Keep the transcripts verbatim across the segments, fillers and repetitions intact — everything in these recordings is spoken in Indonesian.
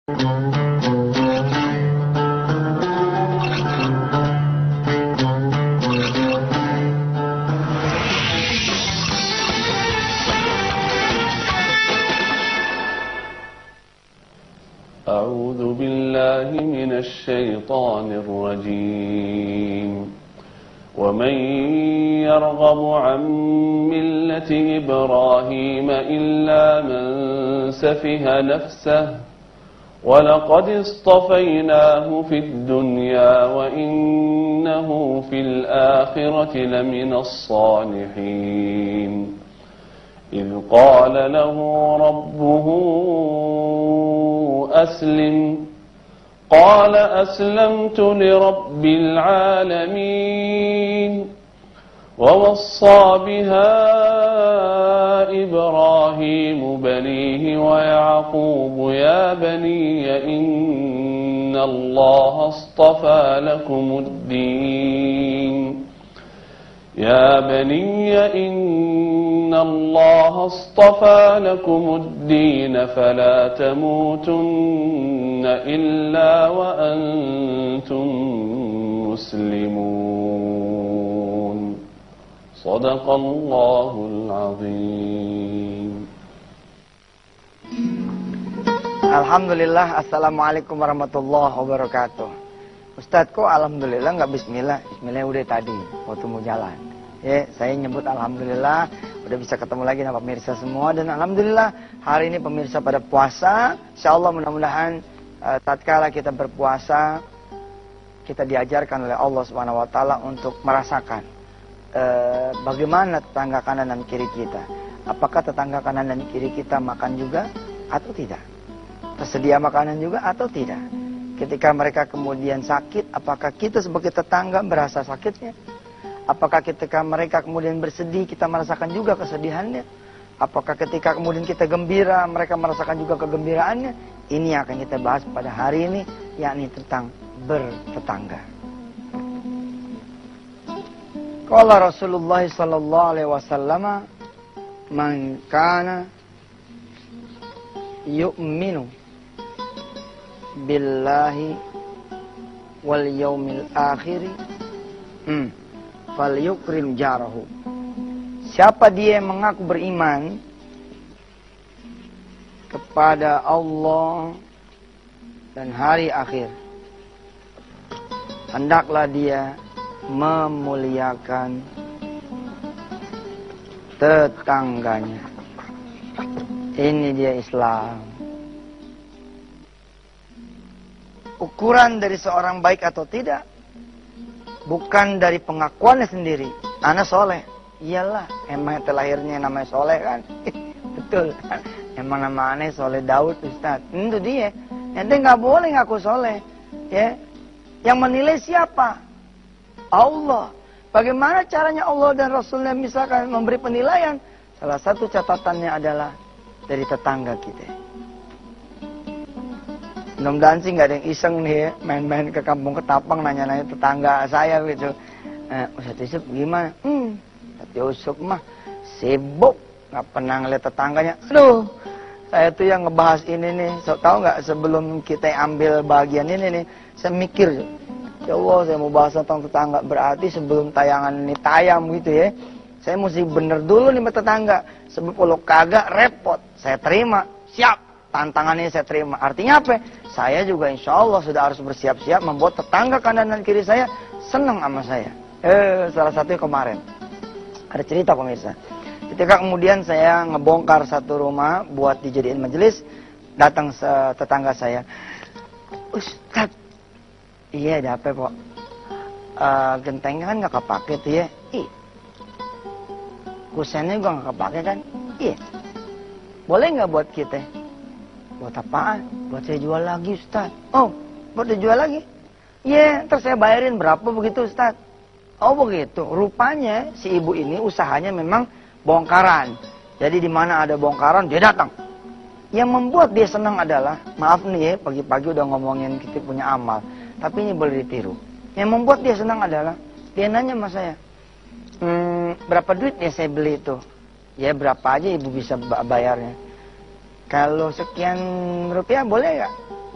أعوذ بالله من الشيطان الرجيم ومن يرغب عن ملة إبراهيم إلا من سفه نفسه ولقد اصطفيناه في الدنيا وإنه في الآخرة لمن الصالحين إذ قال له ربه أسلم قال أسلمت لرب العالمين ووصى بها إبراهيم بنيه ويعقوب يا بني إن الله اصطفى لكم الدين يا بني إن الله اصطفى لكم الدين فلا تموتن إلا وأنتم مسلمون صدق الله العظيم. Alhamdulillah, assalamualaikum warahmatullahi wabarakatuh. Ustadz, kok alhamdulillah nggak bismillah? Bismillah udah tadi waktu mau jalan. Ya, saya nyebut alhamdulillah udah bisa ketemu lagi sama pemirsa semua, dan alhamdulillah hari ini pemirsa pada puasa. Insyaallah mudah-mudahan uh, tatkala kita berpuasa kita diajarkan oleh Allah Subhanahu wa taala untuk merasakan uh, bagaimana tetangga kanan dan kiri kita. Apakah tetangga kanan dan kiri kita makan juga atau tidak? Tersedia makanan juga atau tidak? Ketika mereka kemudian sakit, apakah kita sebagai tetangga berasa sakitnya? Apakah ketika mereka kemudian bersedih, kita merasakan juga kesedihannya? Apakah ketika kemudian kita gembira, mereka merasakan juga kegembiraannya? Ini yang akan kita bahas pada hari ini, yakni tentang bertetangga. Qala Rasulullah sallallahu alaihi wasallam, "Man kana yu'minu billahi wal yaumil akhir hmm. falyukrim jarahu." Siapa dia yang mengaku beriman kepada Allah dan hari akhir, hendaklah dia memuliakan tetangganya. Ini dia Islam. Ukuran dari seorang baik atau tidak bukan dari pengakuannya sendiri. Ana soleh, iyalah, emang terlahirnya namanya soleh kan. Betul, emang nama aneh soleh Daud Ustaz. Itu dia. Ente nggak boleh ngaku soleh, ya. Yang menilai siapa? Allah. Bagaimana caranya Allah dan Rasulnya misalkan memberi penilaian? Salah satu catatannya adalah dari tetangga kita. Mudah-mudahan sih nggak ada yang iseng nih ya, main-main ke kampung Ketapang nanya-nanya tetangga saya gitu. Eh, Ustadz Yusuf gimana? Hmm, Ustadz Yusuf mah sibuk, nggak pernah ngeliat tetangganya. Aduh, saya tuh yang ngebahas ini nih. So, tahu nggak sebelum kita ambil bagian ini nih, saya mikir, ya Allah, saya mau bahas tentang tetangga. Berarti sebelum tayangan ini tayang gitu ya, saya mesti bener dulu nih sama tetangga. Sebab kalau kagak repot, saya terima, siap. Tantangannya saya terima. Artinya apa? Saya juga insya Allah sudah harus bersiap-siap membuat tetangga kanan dan kiri saya senang sama saya. Eh, salah satunya kemarin ada cerita pemirsa. Ketika kemudian saya ngebongkar satu rumah buat dijadiin majelis, datang tetangga saya, Ustadz, iya ada apa Pak? Uh, gentengnya kan nggak kepake tuh ya? Ih, kusennya juga nggak kepake kan? Iya. Boleh nggak buat kita? Buat apaan? Buat saya jual lagi Ustaz. Oh, buat saya jual lagi? Iya, yeah, terus saya bayarin berapa begitu Ustaz? Oh begitu. Rupanya si ibu ini usahanya memang bongkaran. Jadi di mana ada bongkaran dia datang. Yang membuat dia senang adalah, maaf nih ya, pagi-pagi udah ngomongin kita punya amal, tapi ini boleh ditiru. Yang membuat dia senang adalah dia nanya sama saya, hmm, berapa duit ya saya beli itu? Ya berapa aja ibu bisa bayarnya? Kalau sekian rupiah boleh nggak?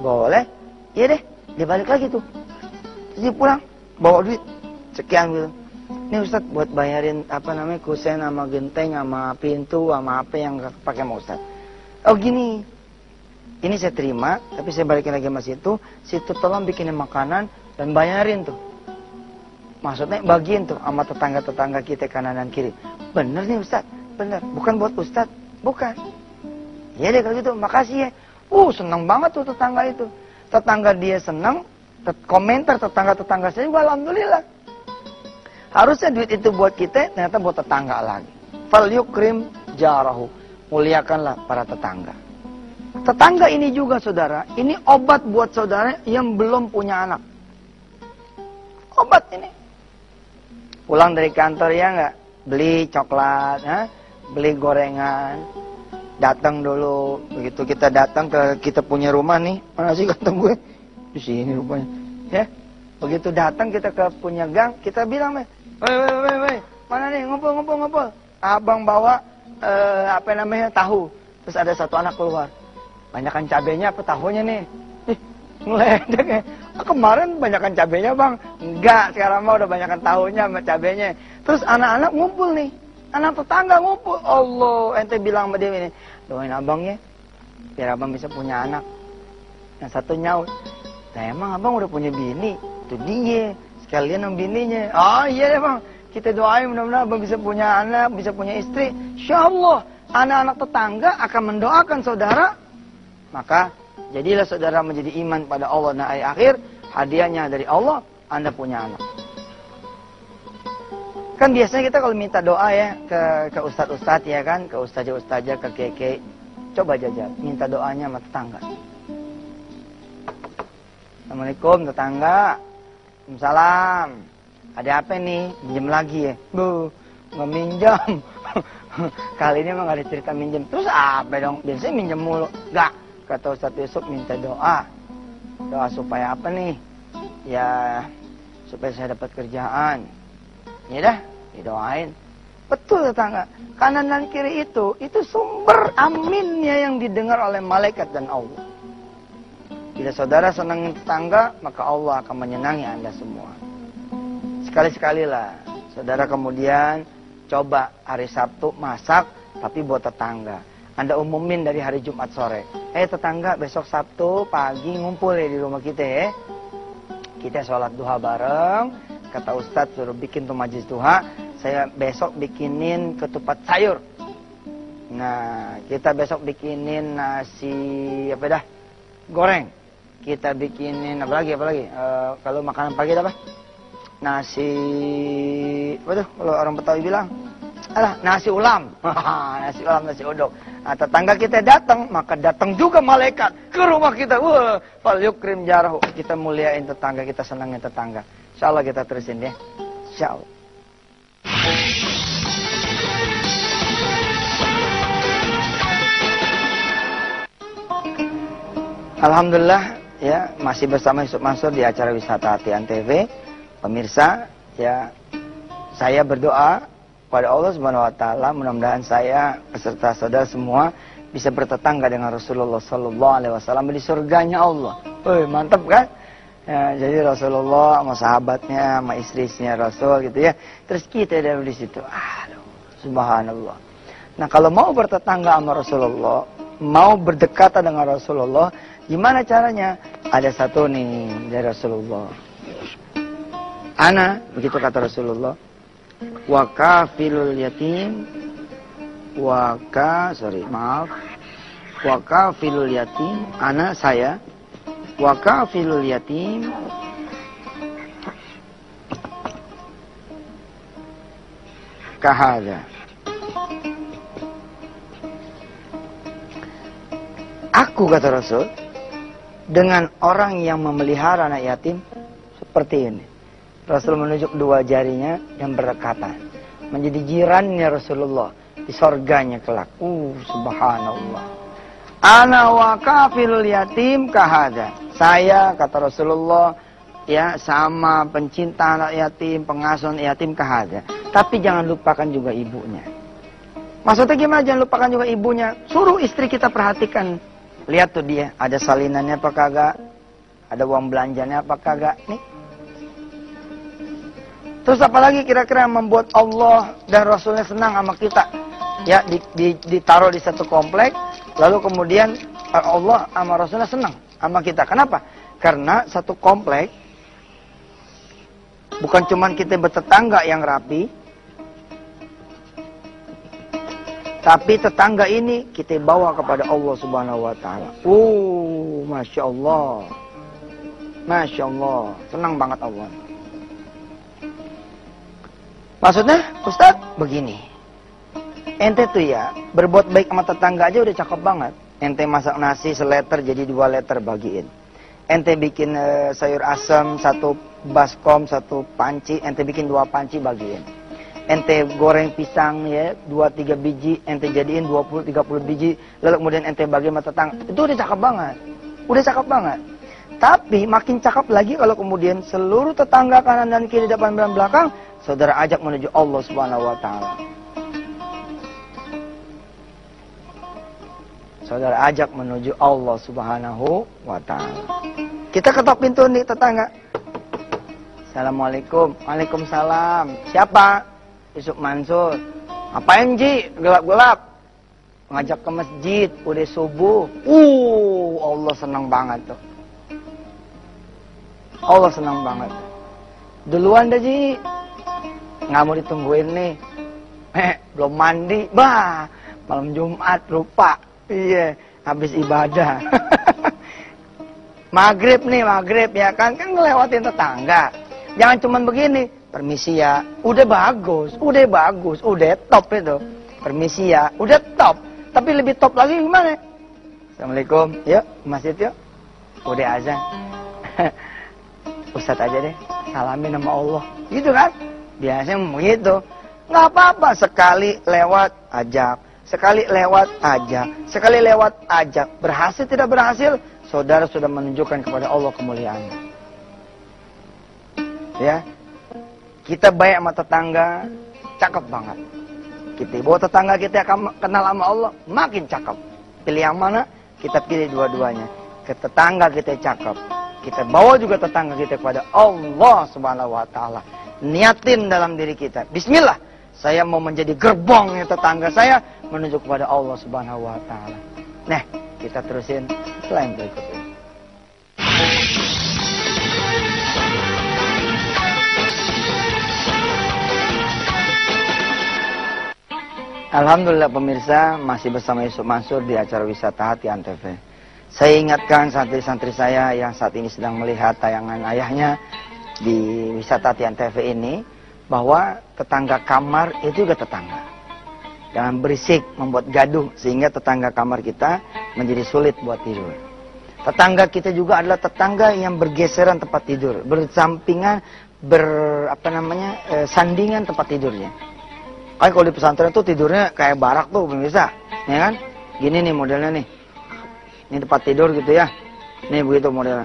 Boleh? Iya deh. Dia balik lagi tuh. Terus dia pulang, bawa duit sekian gitu. Ini Ustadz buat bayarin apa namanya kusen sama genteng sama pintu sama apa yang pakai sama Ustadz. Oh gini, ini saya terima, tapi saya balikin lagi sama situ. Situ tolong bikinin makanan dan bayarin tuh. Maksudnya bagiin tuh sama tetangga-tetangga kita kanan dan kiri. Bener nih Ustadz, bener. Bukan buat Ustadz, bukan. Ya deh kalau gitu, makasih ya. Uh, senang banget tuh tetangga itu. Tetangga dia senang, tet komentar tetangga-tetangga saya juga alhamdulillah. Harusnya duit itu buat kita, ternyata buat tetangga lagi. Fal yukrim jarahu. Muliakanlah para tetangga. Tetangga ini juga saudara, ini obat buat saudara yang belum punya anak. Obat ini. Pulang dari kantor ya enggak? Beli coklat, ha? Beli gorengan. Datang dulu, begitu kita datang ke kita punya rumah nih, mana sih kantong gue? Di sini rupanya. Ya. Begitu datang kita ke punya gang, kita bilang, "Woi, woi, woi, woi, mana nih ngumpul ngumpul ngumpul." Abang bawa eh, apa namanya tahu. Terus ada satu anak keluar. Banyakan cabenya apa tahunya nih? Ih, ngeledek ya. Ah, kemarin banyakan cabenya bang. Enggak, sekarang mah udah banyakan tahunya sama cabenya. Terus anak-anak ngumpul nih. Anak tetangga ngumpul. Allah, ente bilang sama dia ini. Doain abang ya. Biar abang bisa punya anak. Yang satu nyaut. Nah emang abang udah punya bini. Itu dia. Sekalian sama bininya. Oh iya deh bang. Kita doain mudah-mudahan abang bisa punya anak. Bisa punya istri. Insya Allah. Anak-anak tetangga akan mendoakan saudara. Maka jadilah saudara menjadi iman pada Allah dan hari akhir. Hadiahnya dari Allah. Anda punya anak. Kan biasanya kita kalau minta doa ya ke ke ustadz-ustadz ya kan, ke ustazah-ustazah, ke keke, coba jajal minta doanya sama tetangga. Assalamualaikum tetangga. Waalaikumsalam. Ada apa nih? Minjem lagi ya? Bu, nggak minjam. Kali ini emang gak ada cerita minjem. Terus apa dong? Biasanya minjem mulu. Gak. Kata Ustadz Yusuf minta doa. Doa supaya apa nih? Ya supaya saya dapat kerjaan. Ya dah, didoain. Betul tetangga. Kanan dan kiri itu, itu sumber aminnya yang didengar oleh malaikat dan Allah. Bila saudara senang tetangga, maka Allah akan menyenangi Anda semua. Sekali-sekalilah, saudara kemudian coba hari Sabtu masak, tapi buat tetangga. Anda umumin dari hari Jumat sore. Eh tetangga, besok Sabtu pagi ngumpul ya di rumah kita ya. Kita sholat duha bareng. Kata Ustadz suruh bikin tuh majlis duha. Saya besok bikinin ketupat sayur. Nah, kita besok bikinin nasi apa dah? Goreng. Kita bikinin apa lagi apa lagi? E, kalau makanan pagi apa? Nasi apa tuh? Kalau orang Betawi bilang, alah nasi ulam. Nasi ulam, nasi uduk. Nah, tetangga kita datang, maka datang juga malaikat ke rumah kita. Wah, fal yukrim jarahu. Kita muliain tetangga, kita senangin tetangga. Insyaallah kita terusin ya. Insyaallah. Alhamdulillah ya, masih bersama Yusuf Mansur di acara Wisata Hati Antv. Pemirsa, ya saya berdoa pada Allah Subhanahu wa taala mudah-mudahan saya beserta saudara semua bisa bertetangga dengan Rasulullah sallallahu alaihi wasallam di surganya Allah. Woi, mantap kan? Ya, jadi Rasulullah sama sahabatnya, sama istrinya Rasul gitu ya. Terus kita ada di situ. Aduh, subhanallah. Nah, kalau mau bertetangga sama Rasulullah, mau berdekatan dengan Rasulullah, gimana caranya? Ada satu nih dari Rasulullah. Ana, begitu kata Rasulullah. Wa kafilul yatim wa ka, sorry, maaf. Wa kafilul yatim, ana saya wa kafilul yatim kahada. Aku kata Rasul dengan orang yang memelihara anak yatim seperti ini. Rasul menunjuk dua jarinya yang berdekatan menjadi jirannya Rasulullah di surganya kelak. Uh, subhanallah. Ana wa kafilul yatim kahada. Saya kata Rasulullah ya sama pencinta anak yatim, pengasuh anak yatim kahada. Tapi jangan lupakan juga ibunya. Maksudnya gimana jangan lupakan juga ibunya? Suruh istri kita perhatikan Lihat tuh dia, ada salinannya apa kagak? Ada uang belanjanya apa kagak? Nih. Terus apalagi kira-kira yang membuat Allah dan Rasulnya senang sama kita? Ya, di, di, ditaruh di satu komplek, lalu kemudian Allah sama Rasulnya senang sama kita. Kenapa? Karena satu komplek, bukan cuma kita bertetangga yang rapi, tapi tetangga ini kita bawa kepada Allah Subhanahu wa taala. Oh, Masya Allah. Masya Allah. Senang banget Allah. Maksudnya, Ustaz, begini. Ente tuh ya, berbuat baik sama tetangga aja udah cakep banget. Ente masak nasi seleter jadi dua leter bagiin. Ente bikin uh, sayur asam, satu baskom, satu panci, ente bikin dua panci bagiin. Ente goreng pisang ya, dua tiga biji, ente jadiin dua puluh tiga puluh biji, lalu kemudian ente bagi sama tetangga. Itu udah cakep banget. Udah cakep banget. Tapi makin cakep lagi kalau kemudian seluruh tetangga kanan dan kiri, depan dan belakang saudara ajak menuju Allah Subhanahu wa taala. Saudara ajak menuju Allah Subhanahu wa taala. Kita ketok pintu nih tetangga. Assalamualaikum. Waalaikumsalam. Siapa? Yusuf Mansur. Apain Ji? Gelap-gelap. Ngajak ke masjid, udah subuh. Uh, Allah senang banget tuh. Allah senang banget. Duluan dah Ji. Nggak mau ditungguin nih. Eh, belum mandi. Bah, malam Jumat lupa. Iya, habis ibadah. Maghrib nih, maghrib ya kan. Kan ngelewatin tetangga. Jangan cuman begini. Permisi ya, udah bagus, udah bagus, udah top itu. Permisi ya, udah top. Tapi lebih top lagi gimana? Assalamualaikum, yuk masjid yuk. Udah azan. Ustadz aja deh, salamin sama Allah. Gitu kan? Biasanya begitu. Nggak apa-apa, sekali lewat ajak, sekali lewat ajak, sekali lewat ajak. Berhasil tidak berhasil, saudara sudah menunjukkan kepada Allah kemuliaannya. Ya. Kita baik sama tetangga, cakep banget. Kita bawa tetangga kita kenal sama Allah, makin cakep. Pilih yang mana? Kita pilih dua-duanya. Ke tetangga kita cakep. Kita bawa juga tetangga kita kepada Allah Subhanahu wa taala. Niatin dalam diri kita. Bismillah, saya mau menjadi gerbongnya tetangga saya menuju kepada Allah Subhanahu wa taala. Nah, kita terusin setelah yang berikut ini. Alhamdulillah pemirsa, masih bersama Yusuf Mansur di acara Wisata Hati Antv. Saya ingatkan santri-santri saya yang saat ini sedang melihat tayangan ayahnya di Wisata Hati Antv ini, bahwa tetangga kamar itu juga tetangga. Jangan berisik, membuat gaduh, sehingga tetangga kamar kita menjadi sulit buat tidur. Tetangga kita juga adalah tetangga yang bergeseran tempat tidur, bersampingan, ber apa namanya, eh, sandingan tempat tidurnya. Kayak kalau di pesantren tuh tidurnya kayak barak tuh pemirsa, ya kan? Gini nih modelnya nih. Ini tempat tidur gitu ya. Nih begitu modelnya.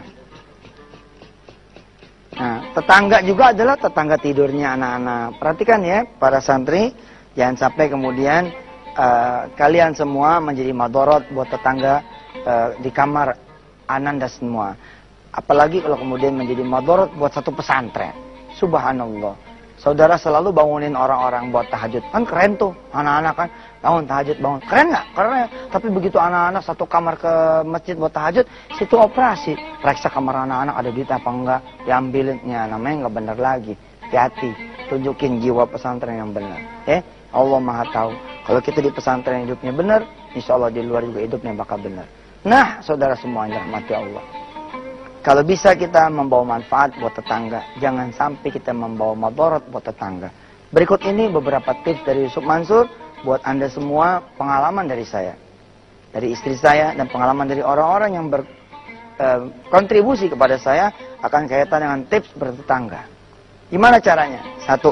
Nah, tetangga juga adalah tetangga tidurnya anak-anak. Perhatikan ya, para santri, jangan sampai kemudian uh, kalian semua menjadi madorot buat tetangga uh, di kamar ananda semua. Apalagi kalau kemudian menjadi madorot buat satu pesantren. Subhanallah. Saudara selalu bangunin orang-orang buat tahajud. Kan keren tuh, anak-anak kan bangun tahajud, bangun. Keren nggak? Keren ya. Tapi begitu anak-anak satu kamar ke masjid buat tahajud, situ operasi. Periksa kamar anak-anak ada duit apa enggak, diambilinnya. Namanya nggak benar lagi. Hati-hati, tunjukin jiwa pesantren yang benar. Eh, Allah Maha tahu. Kalau kita di pesantren hidupnya benar, insya Allah di luar juga hidupnya bakal benar. Nah, saudara semua yang dirahmati Allah. Kalau bisa kita membawa manfaat buat tetangga, jangan sampai kita membawa madorot buat tetangga. Berikut ini beberapa tips dari Yusuf Mansur buat Anda semua, pengalaman dari saya, dari istri saya, dan pengalaman dari orang-orang yang berkontribusi eh, kepada saya akan kaitan dengan tips bertetangga. Gimana caranya? Satu,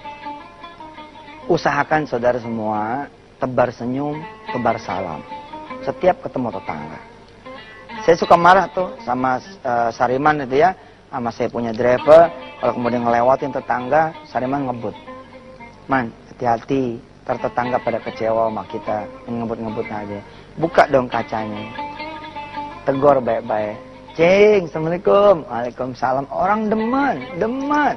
usahakan saudara semua tebar senyum, tebar salam setiap ketemu tetangga. Saya suka marah tuh sama uh, Sariman itu ya, sama saya punya driver, kalau kemudian ngelewatin tetangga, Sariman ngebut. Man, hati-hati, ntar tetangga pada kecewa sama kita, ngebut-ngebut aja. Buka dong kacanya. tegor baik-baik. Cing, assalamualaikum. Waalaikumsalam. Orang demen, demen.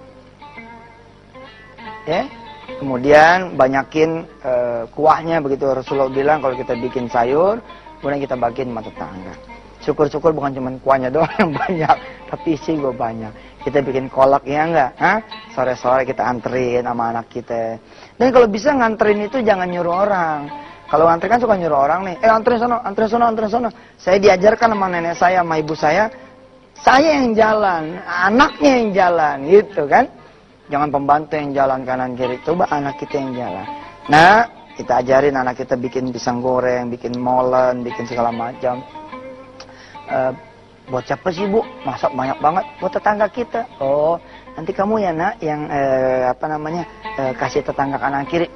Ya. Kemudian banyakin uh, kuahnya begitu Rasulullah bilang kalau kita bikin sayur, kemudian kita bagiin sama tetangga. Syukur-syukur bukan cuma kuahnya doang yang banyak, tapi isi gue banyak. Kita bikin kolak ya enggak? Hah? Sore-sore kita anterin sama anak kita. Dan kalau bisa nganterin itu jangan nyuruh orang. Kalau nganterin kan suka nyuruh orang nih, eh anterin sono, anterin sono, anterin sono. Saya diajarkan sama nenek saya, sama ibu saya, saya yang jalan, anaknya yang jalan, gitu kan? Jangan pembantu yang jalan kanan kiri, coba anak kita yang jalan. Nah, kita ajarin anak kita bikin pisang goreng, bikin molen, bikin segala macam. Uh, buat siapa sih bu? Masak banyak banget. Buat tetangga kita. Oh, nanti kamu ya nak yang uh, apa namanya uh, kasih tetangga kanan kiri.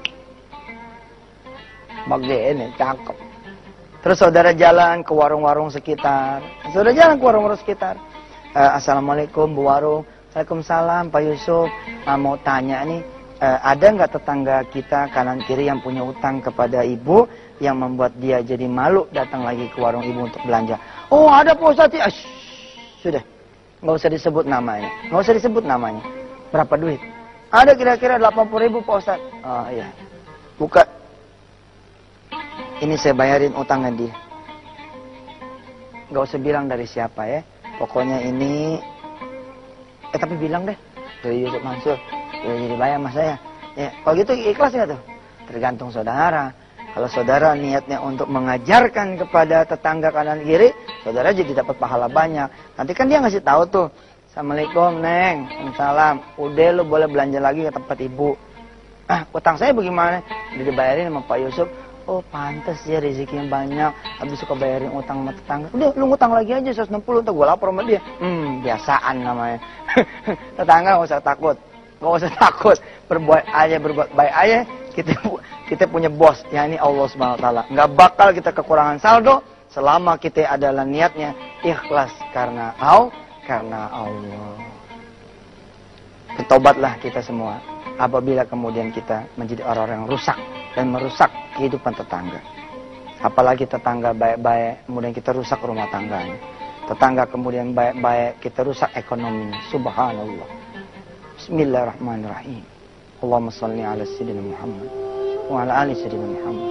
Bagian ini cakep. Terus saudara jalan ke warung-warung sekitar. Saudara jalan ke warung-warung sekitar. Uh, Assalamualaikum bu warung. Waalaikumsalam Pak Yusuf. Nah, mau tanya nih, uh, ada nggak tetangga kita kanan kiri yang punya utang kepada ibu yang membuat dia jadi malu datang lagi ke warung ibu untuk belanja? Oh ada Pak Ustadz. Ah, sudah, nggak usah disebut namanya, nggak usah disebut namanya. Berapa duit? Ada kira-kira delapan puluh ribu Pak Ustadz. Oh iya, buka. Ini saya bayarin utangnya dia. Nggak usah bilang dari siapa ya. Pokoknya ini. Eh tapi bilang deh dari Yusuf Mansur, ya jadi bayar mas saya. Ya, kalau gitu ikhlas nggak tuh? Tergantung saudara. Kalau saudara niatnya untuk mengajarkan kepada tetangga kanan kiri, saudara jadi dapat pahala banyak. Nanti kan dia ngasih tahu tuh, Assalamualaikum Neng, Waalaikumsalam. Udah lu boleh belanja lagi ke tempat ibu. Ah, utang saya bagaimana? Udah dibayarin sama Pak Yusuf. Oh pantas ya rezekinya banyak. Habis suka bayarin utang sama tetangga. Udah lu ngutang lagi aja seratus enam puluh. Ntar gue lapor sama dia. Hmm biasaan namanya. Tetangga gak usah takut. Gak usah takut. Berbuat aja, berbuat baik aja. Kita kita punya bos. yakni Allah subhanahu wa taala. Gak bakal kita kekurangan saldo. Selama kita adalah niatnya ikhlas karena Allah. Karena Allah. Bertobatlah kita semua. Apabila kemudian kita menjadi orang-orang yang rusak dan merusak kehidupan tetangga. Apalagi tetangga baik-baik, kemudian kita rusak rumah tangganya. Tetangga kemudian baik-baik, kita rusak ekonominya. Subhanallah. Bismillahirrahmanirrahim. Allahumma salli ala sayyidina Muhammad wa ala ali sayyidina Muhammad.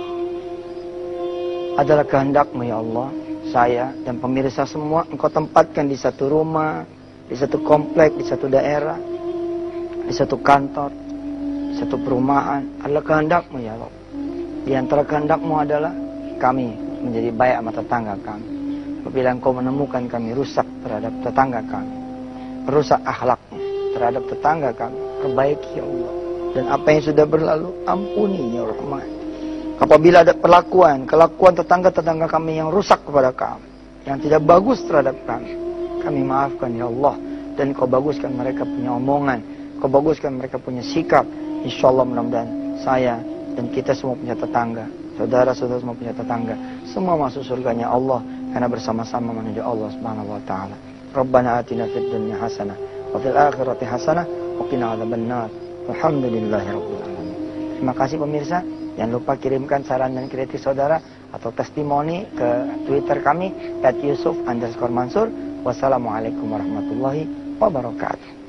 Adalah kehendakmu ya Allah, saya dan pemirsa semua Engkau tempatkan di satu rumah, di satu komplek, di satu daerah, di satu kantor, satu perumahan. Adalah kehendakmu ya Allah. Di antara kehendakmu adalah kami menjadi baik sama tetangga kami. Apabila Engkau menemukan kami rusak terhadap tetangga kami, rusak akhlaknya terhadap tetangga kami, perbaiki ya Allah. Dan apa yang sudah berlalu, ampuni ya Rahman. Apabila ada perlakuan, kelakuan tetangga-tetangga kami yang rusak kepada kami, yang tidak bagus terhadap kami, kami maafkan ya Allah. Dan Kau baguskan mereka punya omongan, Kau baguskan mereka punya sikap. Insya Allah mudah-mudahan saya dan kita semua punya tetangga, saudara-saudara semua punya tetangga, semua masuk surganya Allah karena bersama-sama menuju Allah Subhanahu wa taala. Rabbana atina fid dunya hasanah wa fil akhirati hasanah wa qina adzabannar. Alhamdulillahirabbil alamin. Terima kasih pemirsa, jangan lupa kirimkan saran dan kritik saudara atau testimoni ke Twitter kami at yusuf underscore mansur. Wassalamualaikum warahmatullahi wabarakatuh.